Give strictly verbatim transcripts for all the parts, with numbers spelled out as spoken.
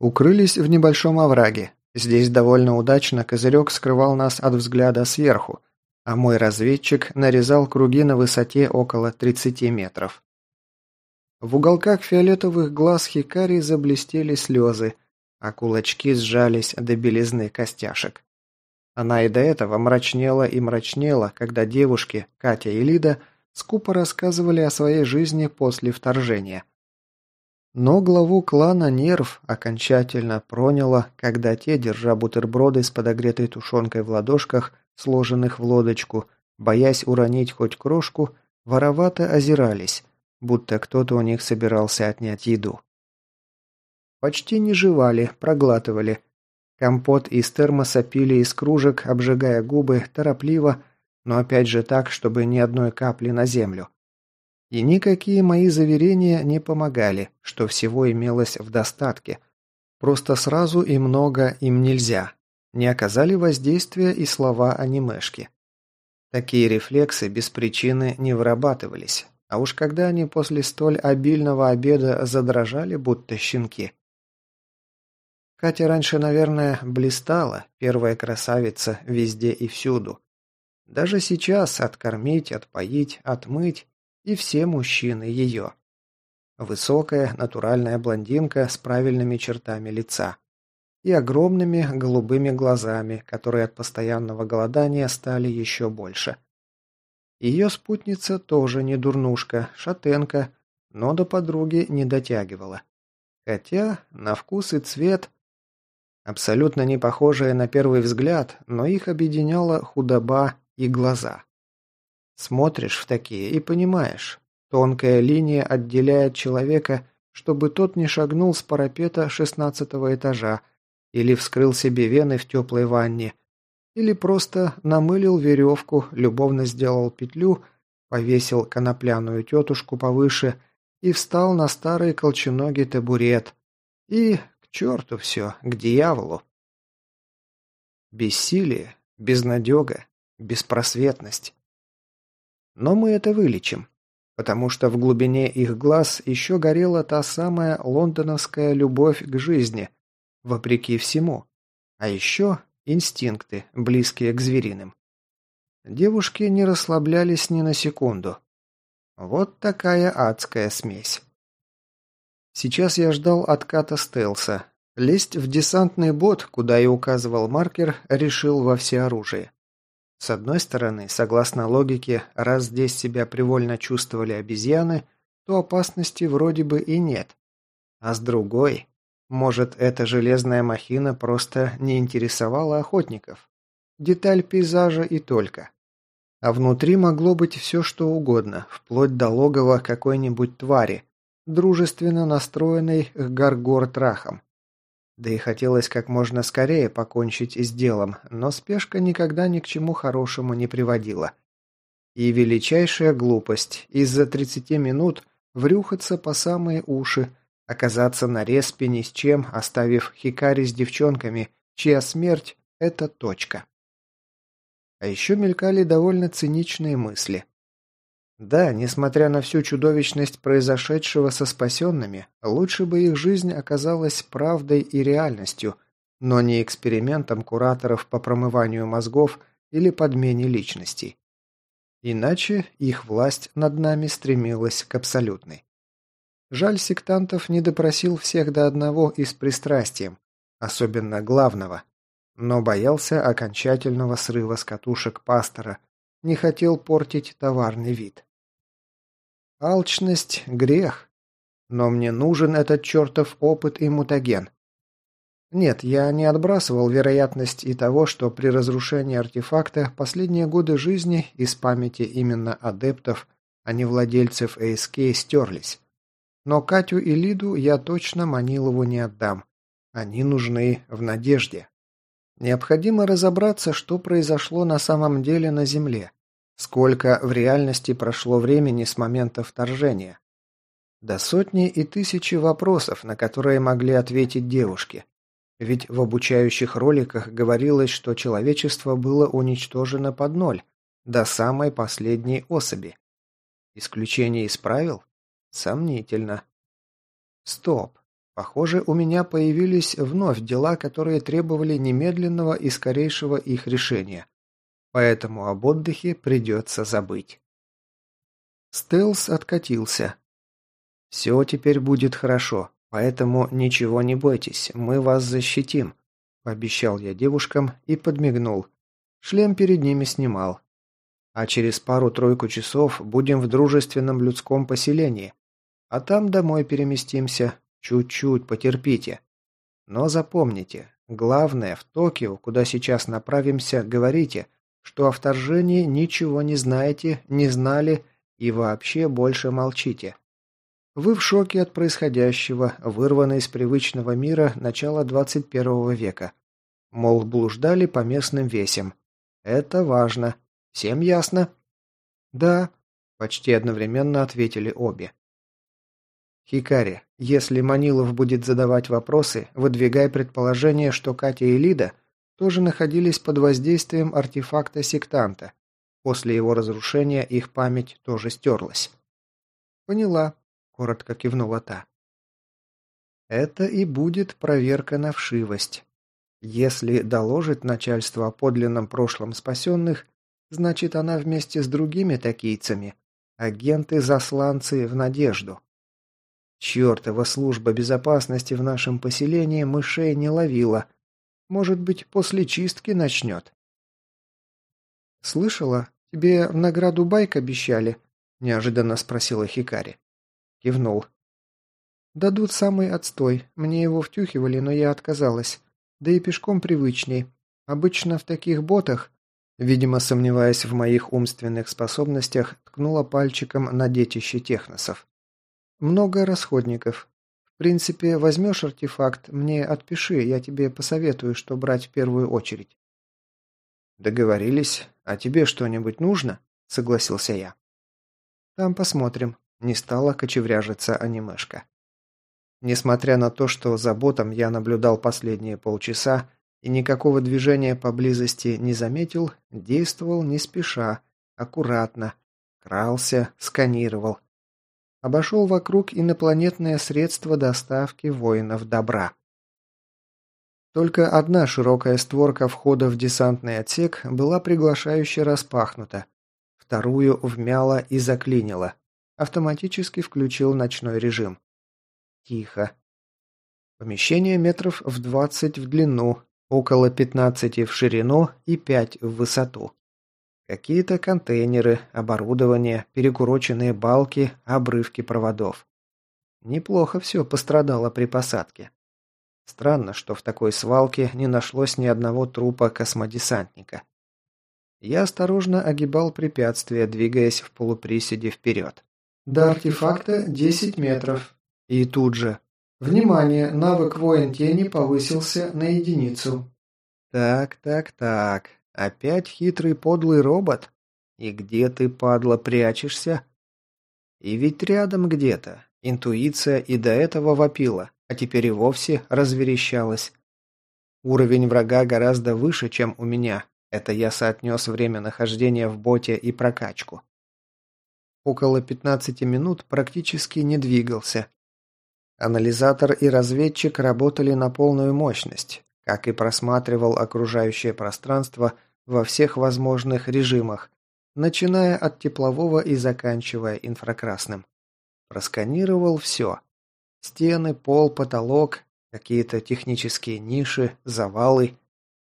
Укрылись в небольшом овраге. Здесь довольно удачно козырек скрывал нас от взгляда сверху, а мой разведчик нарезал круги на высоте около тридцати метров. В уголках фиолетовых глаз Хикари заблестели слезы, а кулачки сжались до белизны костяшек. Она и до этого мрачнела и мрачнела, когда девушки, Катя и Лида, скупо рассказывали о своей жизни после вторжения. Но главу клана Нерв окончательно проняло, когда те, держа бутерброды с подогретой тушенкой в ладошках, сложенных в лодочку, боясь уронить хоть крошку, воровато озирались, будто кто-то у них собирался отнять еду. Почти не жевали, проглатывали. Компот из термоса пили из кружек, обжигая губы, торопливо, но опять же так, чтобы ни одной капли на землю. И никакие мои заверения не помогали, что всего имелось в достатке. Просто сразу и много им нельзя. Не оказали воздействия и слова анимешки. Такие рефлексы без причины не вырабатывались. А уж когда они после столь обильного обеда задрожали, будто щенки. Катя раньше, наверное, блистала, первая красавица везде и всюду. Даже сейчас откормить, отпоить, отмыть, и все мужчины ее. Высокая, натуральная блондинка с правильными чертами лица. И огромными голубыми глазами, которые от постоянного голодания стали еще больше. Ее спутница тоже не дурнушка, шатенка, но до подруги не дотягивала. Хотя на вкус и цвет абсолютно не похожие на первый взгляд, но их объединяла худоба и глаза. Смотришь в такие и понимаешь, тонкая линия отделяет человека, чтобы тот не шагнул с парапета шестнадцатого этажа или вскрыл себе вены в теплой ванне, или просто намылил веревку, любовно сделал петлю, повесил конопляную тетушку повыше и встал на старый колченогий табурет. И к черту все, к дьяволу. Бессилие, безнадега, беспросветность. Но мы это вылечим, потому что в глубине их глаз еще горела та самая лондоновская любовь к жизни, вопреки всему. А еще инстинкты, близкие к звериным. Девушки не расслаблялись ни на секунду. Вот такая адская смесь. Сейчас я ждал отката стелса. Лезть в десантный бот, куда и указывал маркер, решил во всеоружии. С одной стороны, согласно логике, раз здесь себя привольно чувствовали обезьяны, то опасности вроде бы и нет. А с другой, может, эта железная махина просто не интересовала охотников. Деталь пейзажа и только. А внутри могло быть все что угодно, вплоть до логова какой-нибудь твари, дружественно настроенной к гаргор-трахам. Да и хотелось как можно скорее покончить с делом, но спешка никогда ни к чему хорошему не приводила. И величайшая глупость из-за тридцати минут врюхаться по самые уши, оказаться на респе ни с чем, оставив Хикари с девчонками, чья смерть – это точка. А еще мелькали довольно циничные мысли. Да, несмотря на всю чудовищность произошедшего со спасенными, лучше бы их жизнь оказалась правдой и реальностью, но не экспериментом кураторов по промыванию мозгов или подмене личностей. Иначе их власть над нами стремилась к абсолютной. Жаль, сектантов не допросил всех до одного и с пристрастием, особенно главного, но боялся окончательного срыва с катушек пастора, не хотел портить товарный вид. Алчность – грех, но мне нужен этот чертов опыт и мутаген. Нет, я не отбрасывал вероятность и того, что при разрушении артефакта последние годы жизни из памяти именно адептов, а не владельцев эй эс кей, стерлись. Но Катю и Лиду я точно Манилову не отдам. Они нужны в надежде. Необходимо разобраться, что произошло на самом деле на Земле. Сколько в реальности прошло времени с момента вторжения. До сотни и тысячи вопросов, на которые могли ответить девушки. Ведь в обучающих роликах говорилось, что человечество было уничтожено под ноль, до самой последней особи. Исключение из правил? Сомнительно. Стоп. Похоже, у меня появились вновь дела, которые требовали немедленного и скорейшего их решения. Поэтому об отдыхе придется забыть. Стелс откатился. «Все теперь будет хорошо, поэтому ничего не бойтесь, мы вас защитим», – пообещал я девушкам и подмигнул. Шлем перед ними снимал. «А через пару-тройку часов будем в дружественном людском поселении, а там домой переместимся, чуть-чуть потерпите. Но запомните, главное, в Токио, куда сейчас направимся, говорите, что о вторжении ничего не знаете, не знали и вообще больше молчите. Вы в шоке от происходящего, вырваны из привычного мира начала двадцать первого века. Мол, блуждали по местным весям. Это важно. Всем ясно?» «Да», – почти одновременно ответили обе. «Хикари, если Манилов будет задавать вопросы, выдвигай предположение, что Катя и Лида тоже находились под воздействием артефакта-сектанта. После его разрушения их память тоже стерлась». «Поняла», – коротко кивнула та. «Это и будет проверка на вшивость. Если доложит начальство о подлинном прошлом спасенных, значит, она вместе с другими токийцами – агенты-засланцы в надежду. Чертова служба безопасности в нашем поселении мышей не ловила. Может быть, после чистки начнет». «Слышала, тебе в награду байк обещали?» – неожиданно спросила Хикари. Кивнул. «Дадут самый отстой. Мне его втюхивали, но я отказалась. Да и пешком привычней. Обычно в таких ботах...» Видимо, сомневаясь в моих умственных способностях, ткнула пальчиком на детище техносов. «Много расходников. В принципе, возьмешь артефакт, мне отпиши, я тебе посоветую, что брать в первую очередь». «Договорились. А тебе что-нибудь нужно?» – согласился я. «Там посмотрим», – не стала кочевряжиться анимешка. Несмотря на то, что за ботом я наблюдал последние полчаса и никакого движения поблизости не заметил, действовал не спеша, аккуратно, крался, сканировал. Обошел вокруг инопланетное средство доставки воинов добра. Только одна широкая створка входа в десантный отсек была приглашающе распахнута, вторую вмяло и заклинило. Автоматически включил ночной режим. Тихо. Помещение метров в двадцать в длину, около пятнадцати в ширину и пять в высоту. Какие-то контейнеры, оборудование, перекуроченные балки, обрывки проводов. Неплохо все пострадало при посадке. Странно, что в такой свалке не нашлось ни одного трупа космодесантника. Я осторожно огибал препятствия, двигаясь в полуприседе вперед. До артефакта десять метров. И тут же. Внимание, навык воин тени повысился на единицу. Так, так, так. Опять хитрый подлый робот? И где ты, падла, прячешься? И ведь рядом где-то. Интуиция и до этого вопила, а теперь и вовсе разверещалась. Уровень врага гораздо выше, чем у меня. Это я соотнес время нахождения в боте и прокачку. Около пятнадцати минут практически не двигался. Анализатор и разведчик работали на полную мощность, как и просматривал окружающее пространство во всех возможных режимах, начиная от теплового и заканчивая инфракрасным. Просканировал все. Стены, пол, потолок, какие-то технические ниши, завалы.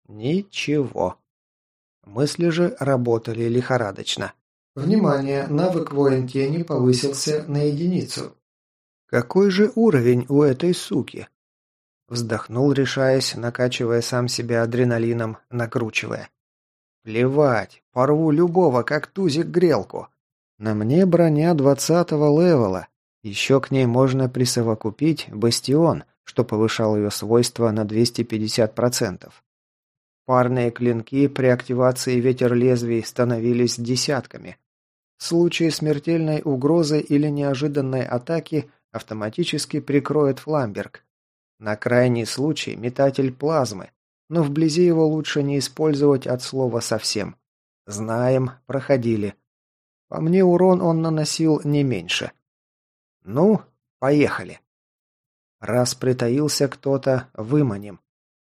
Ничего. Мысли же работали лихорадочно. Внимание, навык воин тени повысился на единицу. Какой же уровень у этой суки? Вздохнул, решаясь, накачивая сам себя адреналином, накручивая. Плевать, порву любого, как тузик грелку. На мне броня двадцатого левела. Еще к ней можно присовокупить бастион, что повышал ее свойства на двести пятьдесят процентов. Парные клинки при активации ветер лезвий становились десятками. В случае смертельной угрозы или неожиданной атаки автоматически прикроет фламберг. На крайний случай метатель плазмы, но вблизи его лучше не использовать от слова совсем. Знаем, проходили. По мне урон он наносил не меньше. Ну, поехали. Раз притаился кто-то, выманим.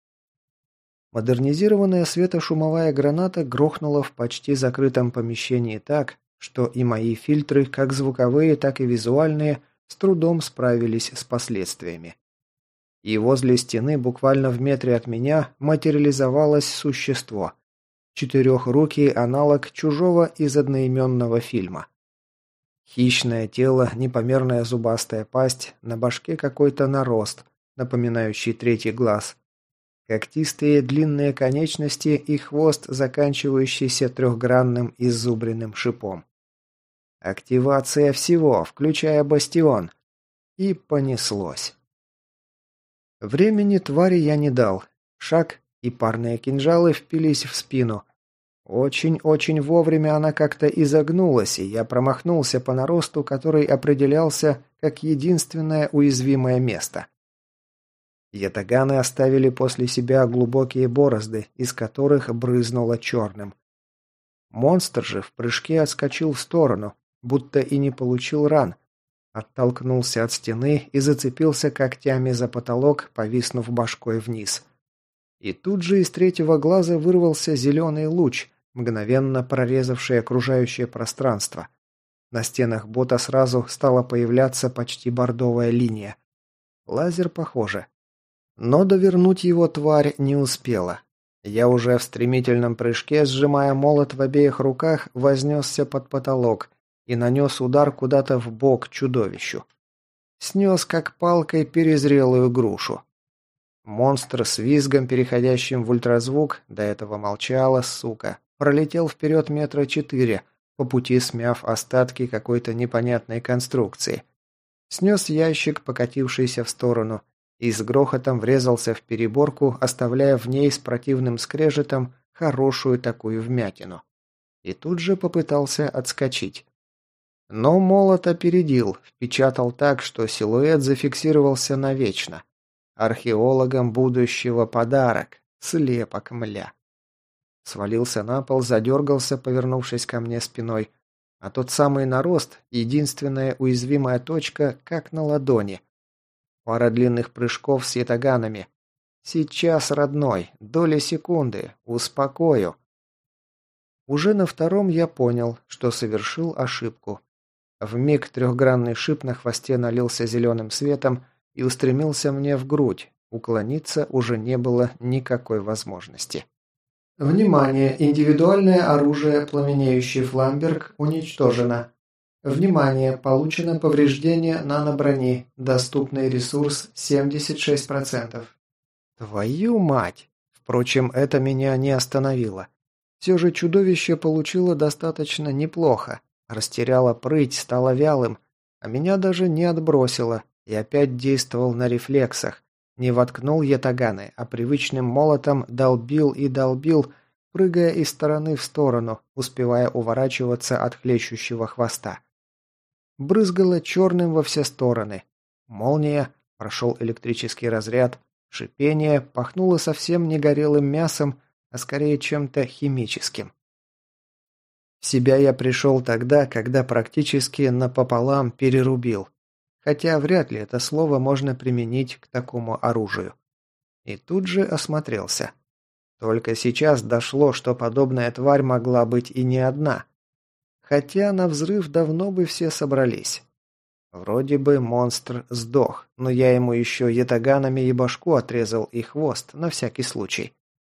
Модернизированная светошумовая граната грохнула в почти закрытом помещении так, что и мои фильтры, как звуковые, так и визуальные, с трудом справились с последствиями. И возле стены, буквально в метре от меня, материализовалось существо. Четырехрукий аналог чужого из одноименного фильма. Хищное тело, непомерная зубастая пасть, на башке какой-то нарост, напоминающий третий глаз. Когтистые длинные конечности и хвост, заканчивающийся трехгранным иззубренным шипом. Активация всего, включая бастион. И понеслось. Времени твари я не дал. Шаг, и парные кинжалы впились в спину. Очень-очень вовремя она как-то изогнулась, и я промахнулся по наросту, который определялся как единственное уязвимое место. Ятаганы оставили после себя глубокие борозды, из которых брызнуло черным. Монстр же в прыжке отскочил в сторону, будто и не получил ран. Оттолкнулся от стены и зацепился когтями за потолок, повиснув башкой вниз. И тут же из третьего глаза вырвался зеленый луч, мгновенно прорезавший окружающее пространство. На стенах бота сразу стала появляться почти бордовая линия. Лазер, похоже. Но довернуть его тварь не успела. Я уже в стремительном прыжке, сжимая молот в обеих руках, вознесся под потолок и нанес удар куда-то в бок чудовищу. Снес как палкой перезрелую грушу. Монстр с визгом, переходящим в ультразвук, до этого молчала, сука, пролетел вперед метра четыре, по пути смяв остатки какой-то непонятной конструкции. Снес ящик, покатившийся в сторону, и с грохотом врезался в переборку, оставляя в ней с противным скрежетом хорошую такую вмятину. И тут же попытался отскочить. Но молот опередил, впечатал так, что силуэт зафиксировался навечно. Археологам будущего подарок. Слепок, мля. Свалился на пол, задергался, повернувшись ко мне спиной. А тот самый нарост, единственная уязвимая точка, как на ладони. Пара длинных прыжков с ятаганами. Сейчас, родной, доли секунды, успокою. Уже на втором я понял, что совершил ошибку. Вмиг трехгранный шип на хвосте налился зеленым светом и устремился мне в грудь. Уклониться уже не было никакой возможности. Внимание! Индивидуальное оружие «Пламенеющий Фламберг» уничтожено. Внимание! Получено повреждение наноброни. Доступный ресурс семьдесят шесть процентов. Твою мать! Впрочем, это меня не остановило. Все же чудовище получило достаточно неплохо. Растеряло прыть, стало вялым, а меня даже не отбросило, и опять действовал на рефлексах. Не воткнул ятаганы, а привычным молотом долбил и долбил, прыгая из стороны в сторону, успевая уворачиваться от хлещущего хвоста. Брызгало черным во все стороны. Молния, прошел электрический разряд, шипение, пахнуло совсем не горелым мясом, а скорее чем-то химическим. В себя я пришел тогда, когда практически напополам перерубил. Хотя вряд ли это слово можно применить к такому оружию. И тут же осмотрелся. Только сейчас дошло, что подобная тварь могла быть и не одна. Хотя на взрыв давно бы все собрались. Вроде бы монстр сдох, но я ему еще ятаганами и башку отрезал и хвост, на всякий случай.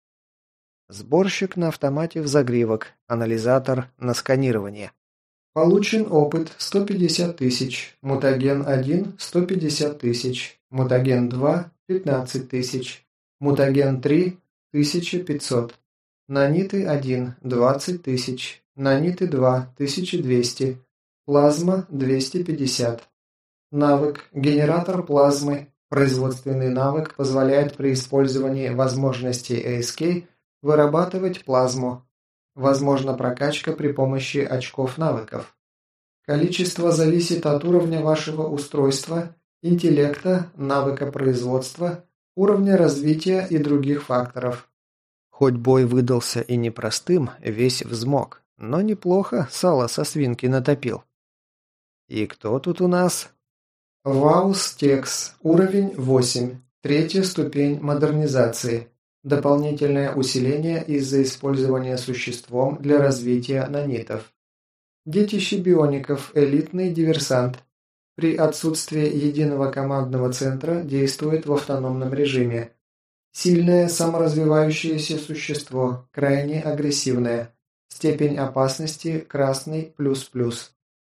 Сборщик на автомате в загривок, анализатор на сканирование. Получен опыт сто пятьдесят тысяч, мутаген один сто пятьдесят тысяч, мутаген два пятнадцать тысяч, мутаген три тысяча пятьсот, наниты один двадцать тысяч, наниты два тысяча двести, плазма двести пятьдесят. Навык генератор плазмы. Производственный навык позволяет при использовании возможностей эй эс кей вырабатывать плазму. Возможна прокачка при помощи очков навыков. Количество зависит от уровня вашего устройства, интеллекта, навыка производства, уровня развития и других факторов. Хоть бой выдался и непростым, весь взмок, но неплохо сало со свинки натопил. И кто тут у нас? Ваустекс. Уровень восемь. Третья ступень модернизации. Дополнительное усиление из-за использования существом для развития нанитов. Детище биоников. Элитный диверсант. При отсутствии единого командного центра действует в автономном режиме. Сильное саморазвивающееся существо. Крайне агрессивное. Степень опасности красный плюс-плюс.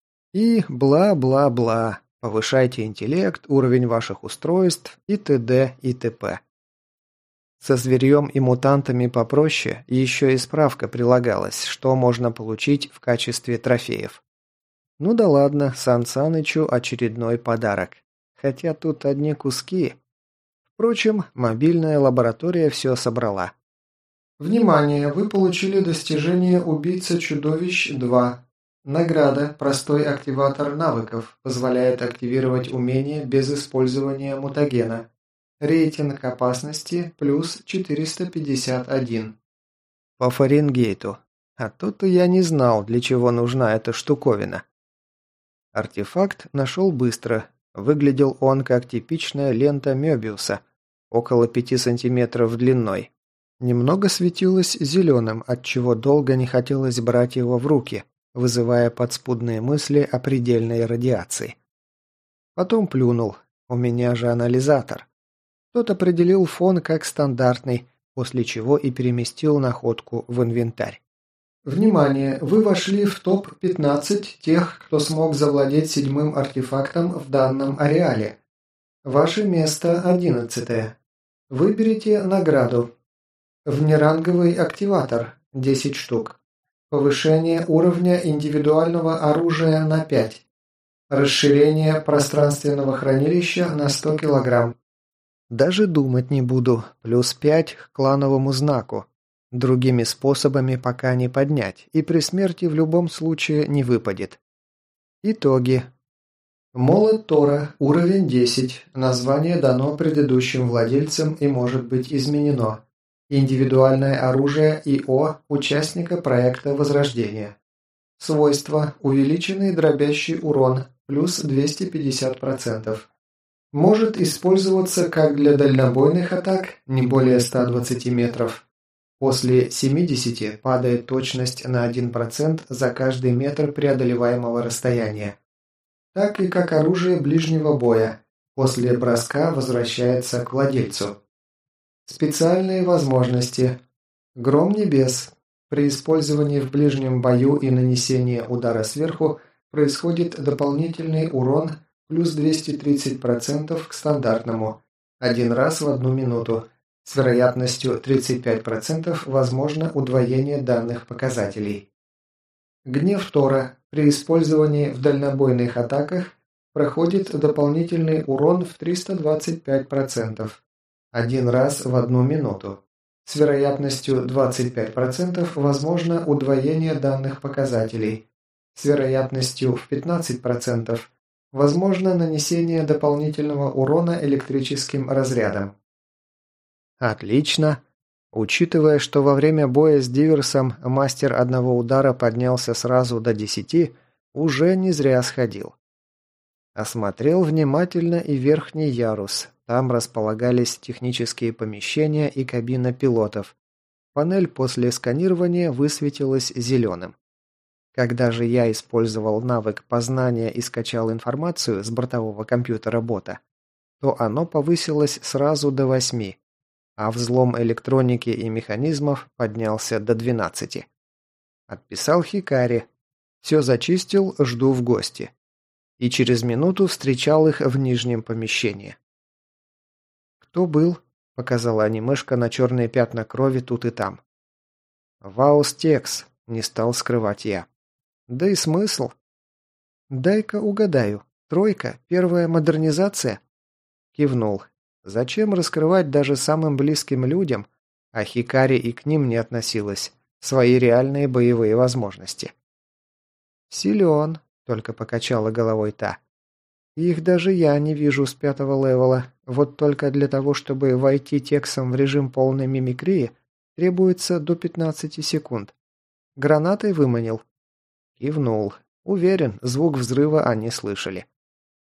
И бла-бла-бла. Повышайте интеллект, уровень ваших устройств и т.д. и т.п. Со зверьем и мутантами попроще еще и справка прилагалась, что можно получить в качестве трофеев. Ну да ладно, Сан Санычу очередной подарок. Хотя тут одни куски. Впрочем, мобильная лаборатория все собрала. Внимание! Вы получили достижение «Убийца-чудовищ два». Награда «Простой активатор навыков» позволяет активировать умение без использования мутагена. Рейтинг опасности плюс четыреста пятьдесят один. По Фаренгейту. А тут я не знал, для чего нужна эта штуковина. Артефакт нашел быстро. Выглядел он как типичная лента Мёбиуса, около пяти сантиметров длиной. Немного светилось зеленым, отчего долго не хотелось брать его в руки, вызывая подспудные мысли о предельной радиации. Потом плюнул. У меня же анализатор. Тот определил фон как стандартный, после чего и переместил находку в инвентарь. Внимание! Вы вошли в топ пятнадцать тех, кто смог завладеть седьмым артефактом в данном ареале. Ваше место одиннадцатое. Выберите награду. Внеранговый активатор – десять штук. Повышение уровня индивидуального оружия на пять. Расширение пространственного хранилища на сто килограмм. Даже думать не буду. Плюс пять к клановому знаку. Другими способами пока не поднять, и при смерти в любом случае не выпадет. Итоги. Молот Тора, уровень десять. Название дано предыдущим владельцам и может быть изменено. Индивидуальное оружие ИО участника проекта Возрождения. Свойства. Увеличенный дробящий урон, плюс двести пятьдесят процентов. Может использоваться как для дальнобойных атак, не более ста двадцати метров. После семидесяти падает точность на один процент за каждый метр преодолеваемого расстояния. Так и как оружие ближнего боя. После броска возвращается к владельцу. Специальные возможности. Гром небес. При использовании в ближнем бою и нанесении удара сверху происходит дополнительный урон плюс двести тридцать процентов к стандартному. Один раз в одну минуту. С вероятностью тридцать пять процентов возможно удвоение данных показателей. Гнев Тора. При использовании в дальнобойных атаках проходит дополнительный урон в триста двадцать пять процентов. Один раз в одну минуту. С вероятностью двадцать пять процентов возможно удвоение данных показателей. С вероятностью в пятнадцать процентов возможно нанесение дополнительного урона электрическим разрядом. Отлично. Учитывая, что во время боя с Диверсом мастер одного удара поднялся сразу до десяти, уже не зря сходил. Осмотрел внимательно и верхний ярус. Там располагались технические помещения и кабина пилотов. Панель после сканирования высветилась зеленым. Когда же я использовал навык познания и скачал информацию с бортового компьютера бота, то оно повысилось сразу до восьми, а взлом электроники и механизмов поднялся до двенадцати. Отписал Хикари. Все зачистил, жду в гости. И через минуту встречал их в нижнем помещении. «Кто был?» – показала анимешка на черные пятна крови тут и там. «Ваустекс», – не стал скрывать я. «Да и смысл?» «Дай-ка угадаю. Тройка? Первая модернизация?» Кивнул. «Зачем раскрывать даже самым близким людям?» А Хикари и к ним не относилась. Свои реальные боевые возможности. «Силен», – только покачала головой та. «Их даже я не вижу с пятого левела. Вот только для того, чтобы войти тексом в режим полной мимикрии, требуется до пятнадцати секунд. Гранатой выманил?» Кивнул. Уверен, звук взрыва они слышали.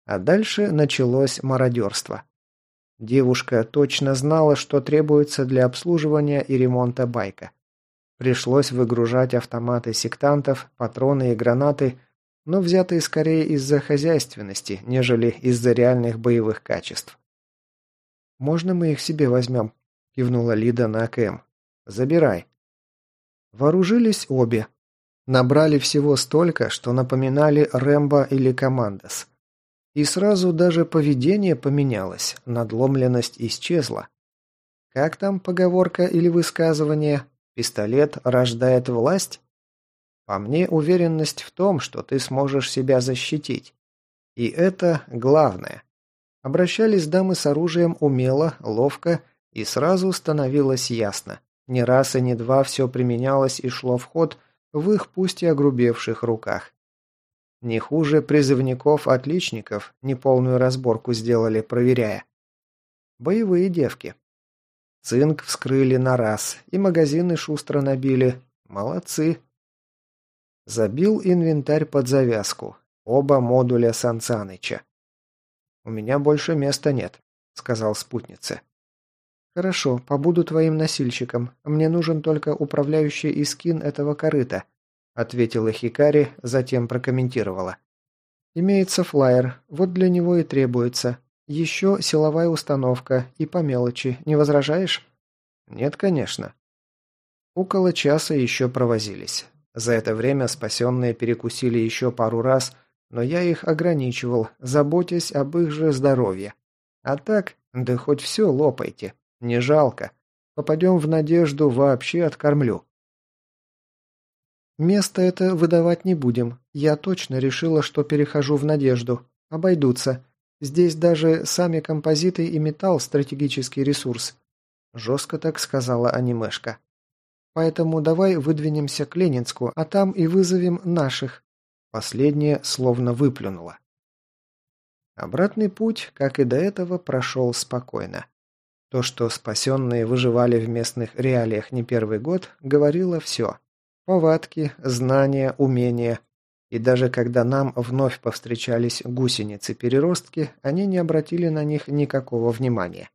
А дальше началось мародерство. Девушка точно знала, что требуется для обслуживания и ремонта байка. Пришлось выгружать автоматы сектантов, патроны и гранаты, но взятые скорее из-за хозяйственности, нежели из-за реальных боевых качеств. «Можно мы их себе возьмем?» – кивнула Лида на АКМ. «Забирай». Вооружились обе. Набрали всего столько, что напоминали Рэмбо или Командос. И сразу даже поведение поменялось, надломленность исчезла. Как там поговорка или высказывание? Пистолет рождает власть? По мне, уверенность в том, что ты сможешь себя защитить. И это главное. Обращались дамы с оружием умело, ловко, и сразу становилось ясно. Ни раз и ни два все применялось и шло в ход в их пусть и огрубевших руках. Не хуже призывников-отличников неполную разборку сделали, проверяя. Боевые девки. Цинк вскрыли на раз, и магазины шустро набили. Молодцы. Забил инвентарь под завязку. Оба модуля Сан Саныча. «У меня больше места нет», — сказал спутнице. «Хорошо, побуду твоим носильщиком. Мне нужен только управляющий искин этого корыта», — ответила Хикари, затем прокомментировала. «Имеется флайер, вот для него и требуется. Еще силовая установка и по мелочи. Не возражаешь?» «Нет, конечно». Около часа еще провозились. За это время спасенные перекусили еще пару раз, но я их ограничивал, заботясь об их же здоровье. А так, да хоть все лопайте. Не жалко. Попадем в Надежду, вообще откормлю. Место это выдавать не будем. Я точно решила, что перехожу в Надежду. Обойдутся. Здесь даже сами композиты и металл – стратегический ресурс. Жестко так сказала анимешка. Поэтому давай выдвинемся к Ленинску, а там и вызовем наших. Последнее словно выплюнуло. Обратный путь, как и до этого, прошел спокойно. То, что спасенные выживали в местных реалиях не первый год, говорило все. Повадки, знания, умения. И даже когда нам вновь повстречались гусеницы-переростки, они не обратили на них никакого внимания.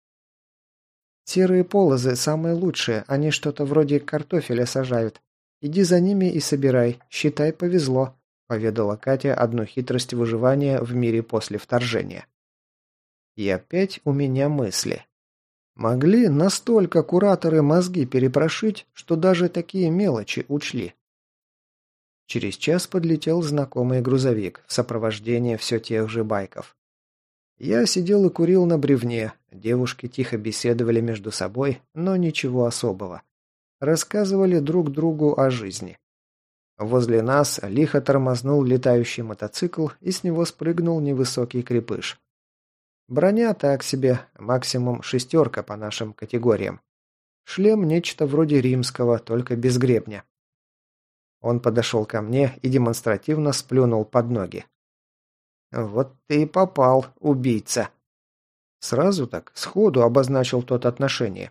«Серые полозы самые лучшие, они что-то вроде картофеля сажают. Иди за ними и собирай, считай, повезло», — поведала Катя одну хитрость выживания в мире после вторжения. И опять у меня мысли. Могли настолько кураторы мозги перепрошить, что даже такие мелочи учли. Через час подлетел знакомый грузовик в сопровождении все тех же байков. Я сидел и курил на бревне, девушки тихо беседовали между собой, но ничего особого. Рассказывали друг другу о жизни. Возле нас лихо тормознул летающий мотоцикл, и с него спрыгнул невысокий крепыш. Броня так себе, максимум шестерка по нашим категориям. Шлем нечто вроде римского, только без гребня. Он подошел ко мне и демонстративно сплюнул под ноги. «Вот ты и попал, убийца!» Сразу так, сходу обозначил тот отношение.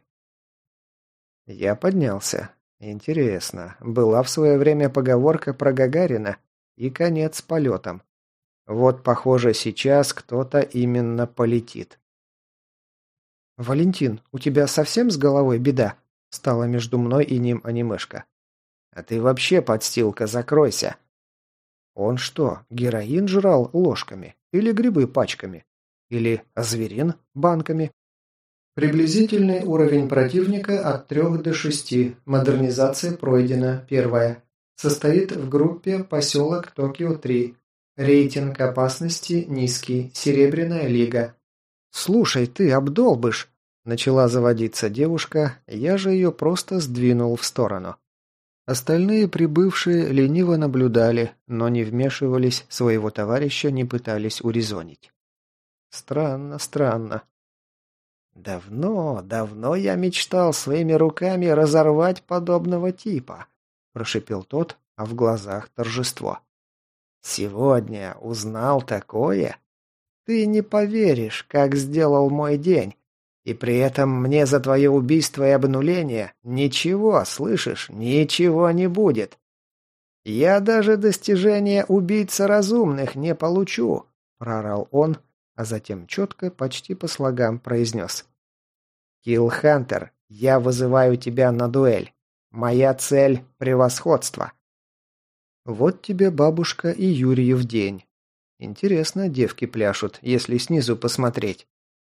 Я поднялся. Интересно, была в свое время поговорка про Гагарина и конец полетам. Вот, похоже, сейчас кто-то именно полетит. «Валентин, у тебя совсем с головой беда?» Стала между мной и ним анимешка. «А ты вообще, подстилка, закройся!» Он что, героин жрал ложками? Или грибы пачками? Или зверин банками? Приблизительный уровень противника от трех до шести. Модернизация пройдена. Первая. Состоит в группе поселок Токио-три. Рейтинг опасности низкий. Серебряная лига. «Слушай, ты обдолбыш!» Начала заводиться девушка, я же ее просто сдвинул в сторону. Остальные прибывшие лениво наблюдали, но не вмешивались, своего товарища не пытались урезонить. Странно, странно. «Давно, давно я мечтал своими руками разорвать подобного типа», – прошипел тот, а в глазах торжество. «Сегодня узнал такое? Ты не поверишь, как сделал мой день. И при этом мне за твое убийство и обнуление ничего, слышишь, ничего не будет. Я даже достижения убийца разумных не получу, Проорал он, а затем четко, почти по слогам произнес. «Киллхантер, я вызываю тебя на дуэль. Моя цель – превосходство». Вот тебе бабушка и Юрьев день. Интересно, девки пляшут, если снизу посмотреть.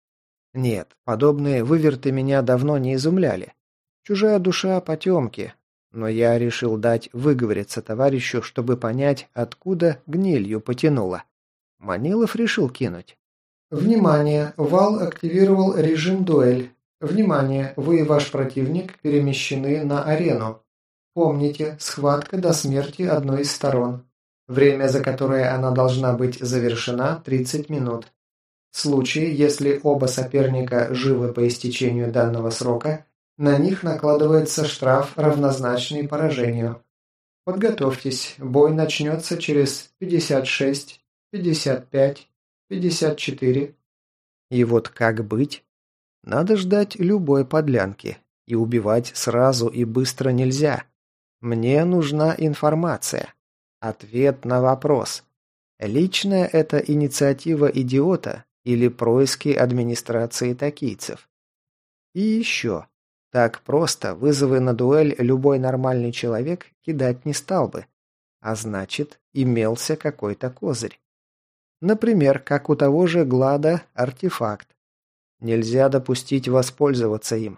Нет, подобные выверты меня давно не изумляли. Чужая душа – потемки. Но я решил дать выговориться товарищу, чтобы понять, откуда гнилью потянуло. Манилов решил кинуть. Внимание! Вал активировал режим дуэль. Внимание! Вы и ваш противник перемещены на арену. Помните, схватка до смерти одной из сторон. Время, за которое она должна быть завершена – тридцать минут. В случае, если оба соперника живы по истечению данного срока, на них накладывается штраф, равнозначный поражению. Подготовьтесь, бой начнется через пятьдесят шесть, пятьдесят пять, пятьдесят четыре. И вот как быть? Надо ждать любой подлянки. И убивать сразу и быстро нельзя. Мне нужна информация. Ответ на вопрос. Личная это инициатива идиота или происки администрации токийцев? И еще. Так просто вызовы на дуэль любой нормальный человек кидать не стал бы. А значит, имелся какой-то козырь. Например, как у того же Глада артефакт. Нельзя допустить воспользоваться им.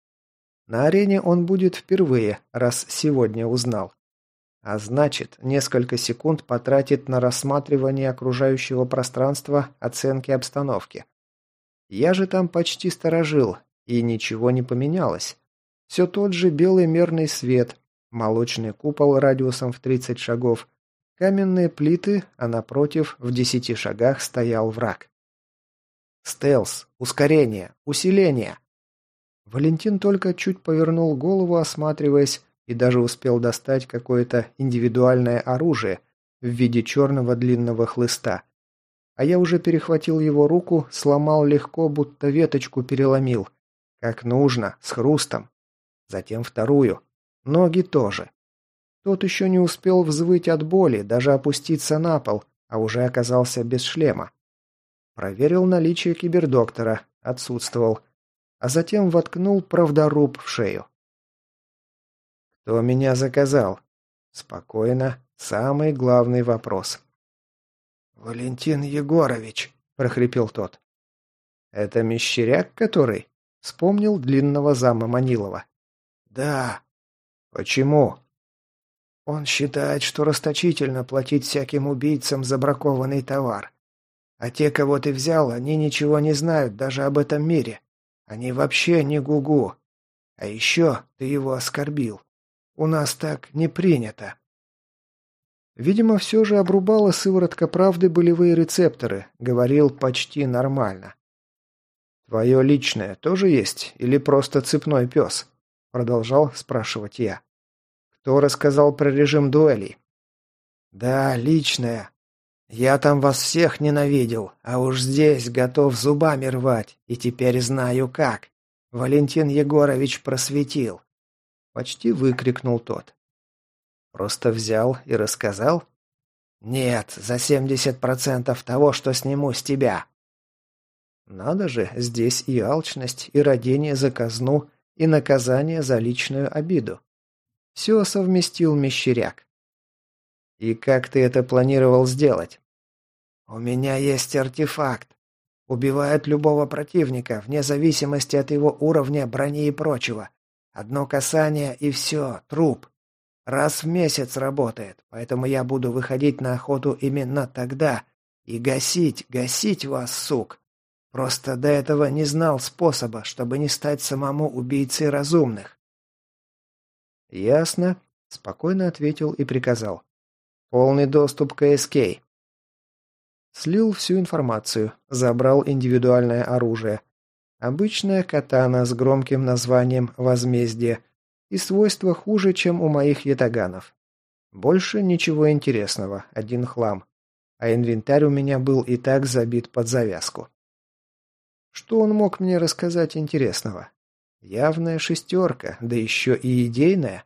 На арене он будет впервые, раз сегодня узнал. А значит, несколько секунд потратит на рассматривание окружающего пространства, оценки обстановки. Я же там почти сторожил, и ничего не поменялось. Все тот же белый мерный свет, молочный купол радиусом в тридцать шагов, каменные плиты, а напротив, в десяти шагах стоял враг. Стелс, ускорение, усиление. Валентин только чуть повернул голову, осматриваясь, и даже успел достать какое-то индивидуальное оружие в виде черного длинного хлыста. А я уже перехватил его руку, сломал легко, будто веточку переломил. Как нужно, с хрустом. Затем вторую. Ноги тоже. Тот еще не успел взвыть от боли, даже опуститься на пол, а уже оказался без шлема. Проверил наличие кибердоктора, отсутствовал. А затем воткнул правдоруб в шею. «Кто меня заказал?» Спокойно. Самый главный вопрос. «Валентин Егорович», – прохрипел тот. «Это Мещеряк, который?» – вспомнил длинного зама Манилова. «Да». «Почему?» «Он считает, что расточительно платить всяким убийцам за бракованный товар. А те, кого ты взял, они ничего не знают даже об этом мире. Они вообще не гугу. А еще ты его оскорбил. У нас так не принято». Видимо, все же обрубала сыворотка правды болевые рецепторы, говорил почти нормально. «Твое личное тоже есть или просто цепной пес?» Продолжал спрашивать я. «Кто рассказал про режим дуэлей?» «Да, личное. Я там вас всех ненавидел, а уж здесь готов зубами рвать, и теперь знаю как. Валентин Егорович просветил». Почти выкрикнул тот. «Просто взял и рассказал?» «Нет, за семьдесят процентов того, что сниму с тебя». Надо же, здесь и алчность, и родение за казну, и наказание за личную обиду. Все совместил Мещеряк. «И как ты это планировал сделать?» «У меня есть артефакт. Убивает любого противника, вне зависимости от его уровня брони и прочего. Одно касание и все, труп. Раз в месяц работает, поэтому я буду выходить на охоту именно тогда и гасить, гасить вас, сук. Просто до этого не знал способа, чтобы не стать самому убийцей разумных». «Ясно», — спокойно ответил и приказал. «Полный доступ к эс кей». Слил всю информацию, забрал индивидуальное оружие. Обычная катана с громким названием «Возмездие» и свойства хуже, чем у моих ятаганов. Больше ничего интересного, один хлам. А инвентарь у меня был и так забит под завязку. Что он мог мне рассказать интересного? Явная шестерка, да еще и идейная.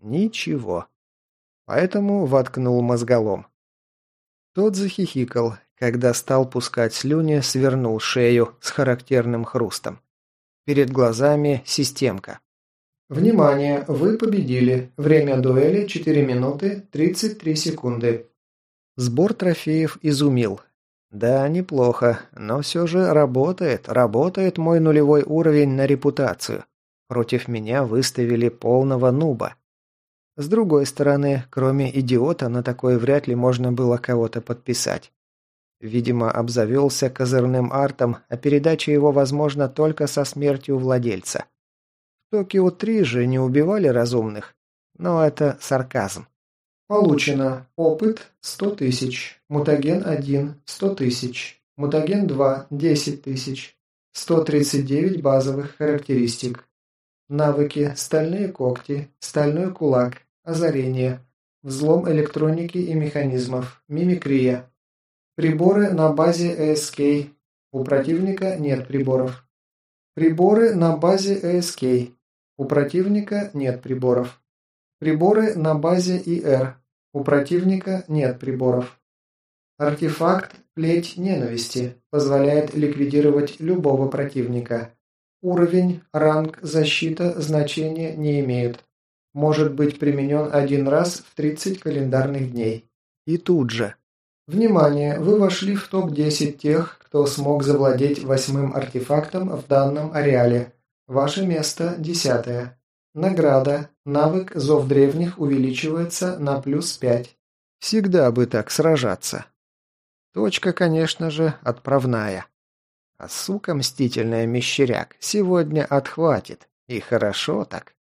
Ничего. Поэтому воткнул мозголом. Тот захихикал, Когда стал пускать слюни, свернул шею с характерным хрустом. Перед глазами системка. Внимание! Вы победили. Время дуэли четыре минуты тридцать три секунды. Сбор трофеев изумил. Да, неплохо, но все же работает, работает мой нулевой уровень на репутацию. Против меня выставили полного нуба. С другой стороны, кроме идиота, на такое вряд ли можно было кого-то подписать. Видимо, обзавелся козырным артом, а передача его возможна только со смертью владельца. В Токио три же не убивали разумных, но это сарказм. Получено. Опыт сто тысяч. Мутаген один сто тысяч. Мутаген два десять тысяч. сто тридцать девять базовых характеристик. Навыки: стальные когти, стальной кулак, озарение, взлом электроники и механизмов, мимикрия. Приборы на базе эй эс кей. У противника нет приборов. Приборы на базе эй эс кей. У противника нет приборов. Приборы на базе и эр. У противника нет приборов. Артефакт «Плеть ненависти» позволяет ликвидировать любого противника. Уровень, ранг, защита значения не имеют. Может быть применен один раз в тридцать календарных дней. И тут же. Внимание! Вы вошли в топ десять тех, кто смог завладеть восьмым артефактом в данном ареале. Ваше место десятое. Награда. Навык «Зов древних» увеличивается на плюс пять. Всегда бы так сражаться. Точка, конечно же, отправная. А сука мстительная мещеряк сегодня отхватит. И хорошо так.